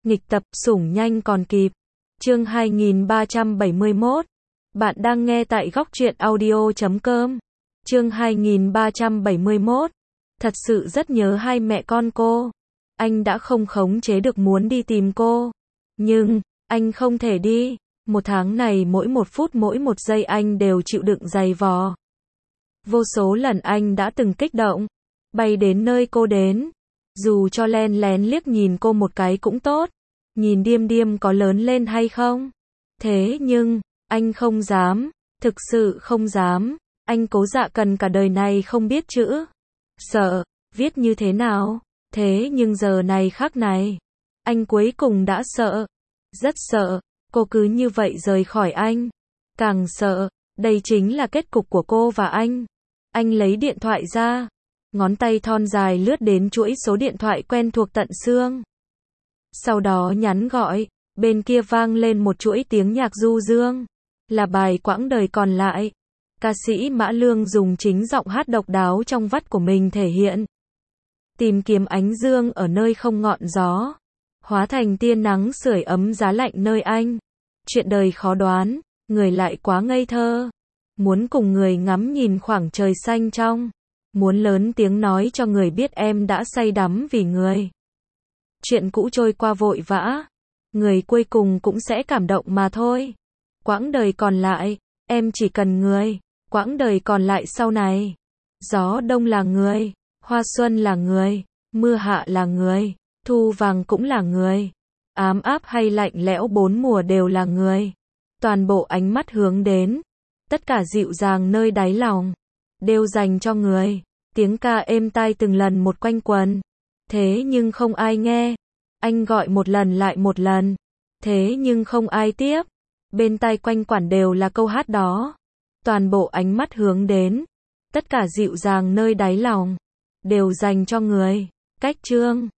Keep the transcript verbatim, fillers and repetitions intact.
Nghịch tập, sủng nhanh còn kịp. Chương hai nghìn ba trăm bảy mươi mốt. Bạn đang nghe tại góc truyện audio chấm com. Chương hai nghìn ba trăm bảy mươi mốt. Thật sự rất nhớ hai mẹ con cô. Anh đã không khống chế được muốn đi tìm cô. Nhưng, anh không thể đi. Một tháng này mỗi một phút mỗi một giây anh đều chịu đựng dày vò. Vô số lần anh đã từng kích động. Bay đến nơi cô đến. Dù cho len lén liếc nhìn cô một cái cũng tốt. Nhìn Điềm Điềm có lớn lên hay không. Thế nhưng, anh không dám. Thực sự không dám. Anh Cố Dạ Cần cả đời này không biết chữ. Sợ, viết như thế nào. Thế nhưng giờ này khắc này. Anh cuối cùng đã sợ. Rất sợ. Cô cứ như vậy rời khỏi anh. Càng sợ. Đây chính là kết cục của cô và anh. Anh lấy điện thoại ra. Ngón tay thon dài lướt đến chuỗi số điện thoại quen thuộc tận xương. Sau đó nhắn gọi. Bên kia vang lên một chuỗi tiếng nhạc du dương. Là bài Quãng Đời Còn Lại. Ca sĩ Mã Lương dùng chính giọng hát độc đáo trong vắt của mình thể hiện. Tìm kiếm ánh dương ở nơi không ngọn gió. Hóa thành tia nắng sưởi ấm giá lạnh nơi anh. Chuyện đời khó đoán. Người lại quá ngây thơ. Muốn cùng người ngắm nhìn khoảng trời xanh trong. Muốn lớn tiếng nói cho người biết em đã say đắm vì người. Chuyện cũ trôi qua vội vã. Người cuối cùng cũng sẽ cảm động mà thôi. Quãng đời còn lại, em chỉ cần người. Quãng đời còn lại sau này. Gió đông là người. Hoa xuân là người. Mưa hạ là người. Thu vàng cũng là người. Ám áp hay lạnh lẽo bốn mùa đều là người. Toàn bộ ánh mắt hướng đến. Tất cả dịu dàng nơi đáy lòng. Đều dành cho người. Tiếng ca êm tai từng lần một quanh quẩn. Thế nhưng không ai nghe. Anh gọi một lần lại một lần. Thế nhưng không ai tiếp. Bên tai quanh quẩn đều là câu hát đó. Toàn bộ ánh mắt hướng đến. Tất cả dịu dàng nơi đáy lòng. Đều dành cho người. Cách chương